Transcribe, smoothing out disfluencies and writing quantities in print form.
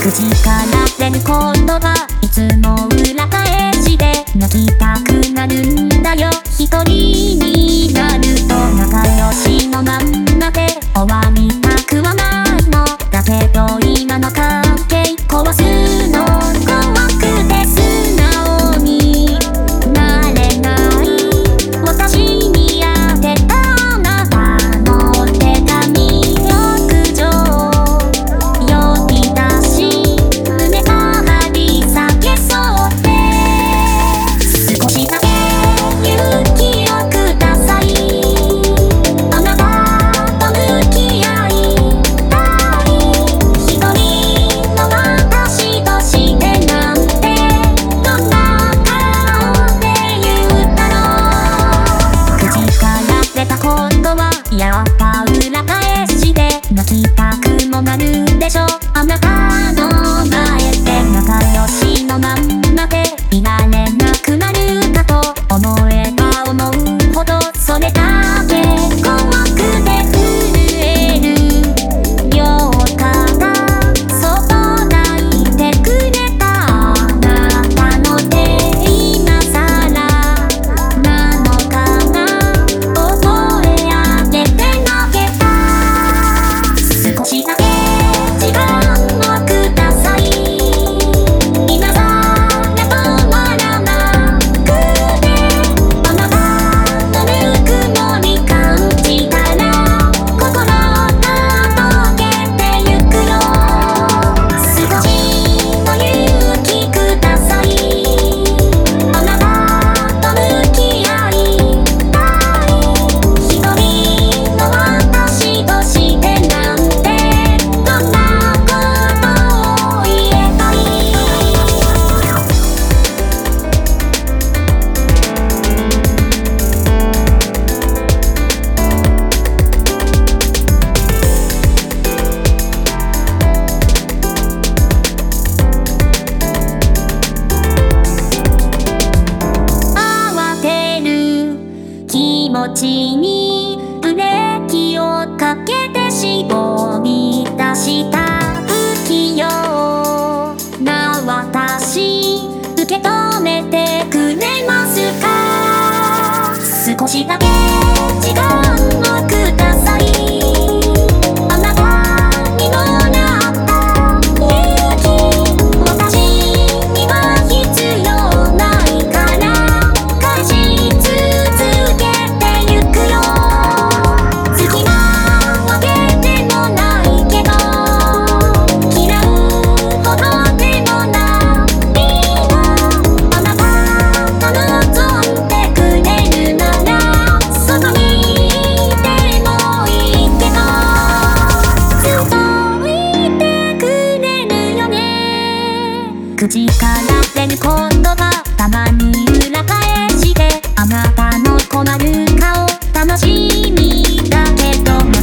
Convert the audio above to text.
口から出る言葉いつも裏返して泣きたくなるんだよ。一人になると仲良しのまんまで終わりたくはないのだけど今の関係壊すの怖くて素直になれない私に当てたあなたの手紙浴場呼び出し胸が張り裂けそうで少しだけ勇気をください。あなたと向き合いたい一人の私としてなんてどんな顔で言ったの。口から出たことはやっぱ裏返して泣きたくもなるでしょ。あなたの前で仲良しのまんまでいられなくなるかと思えば思うほどそれだけ怖くて震えるよかったそば抱いてくれたあなたの手今さらなのかな覚え上げて投げた少しだけ時間をください。今さら止まらなくてあなたのぬくもり感じたら心が溶けてゆくよ。少しの勇気ください。あなたと向き合いたい一人の私としてなんてどんなことを言えばいい。慌てる気持ちにブレーキをかけて絞り出した不器用な私受け止めてくれますか。少しだけ時間をください。あなたにもらった勇気私には必要ないから返し続けてゆくよ。隙間を出てもないけど嫌うほどでもないの。あなたが望んでくれるならそこにいてもいいけどずっといてくれるよね。口から出る言葉たまに裏返してあなたの困る顔楽しみだけど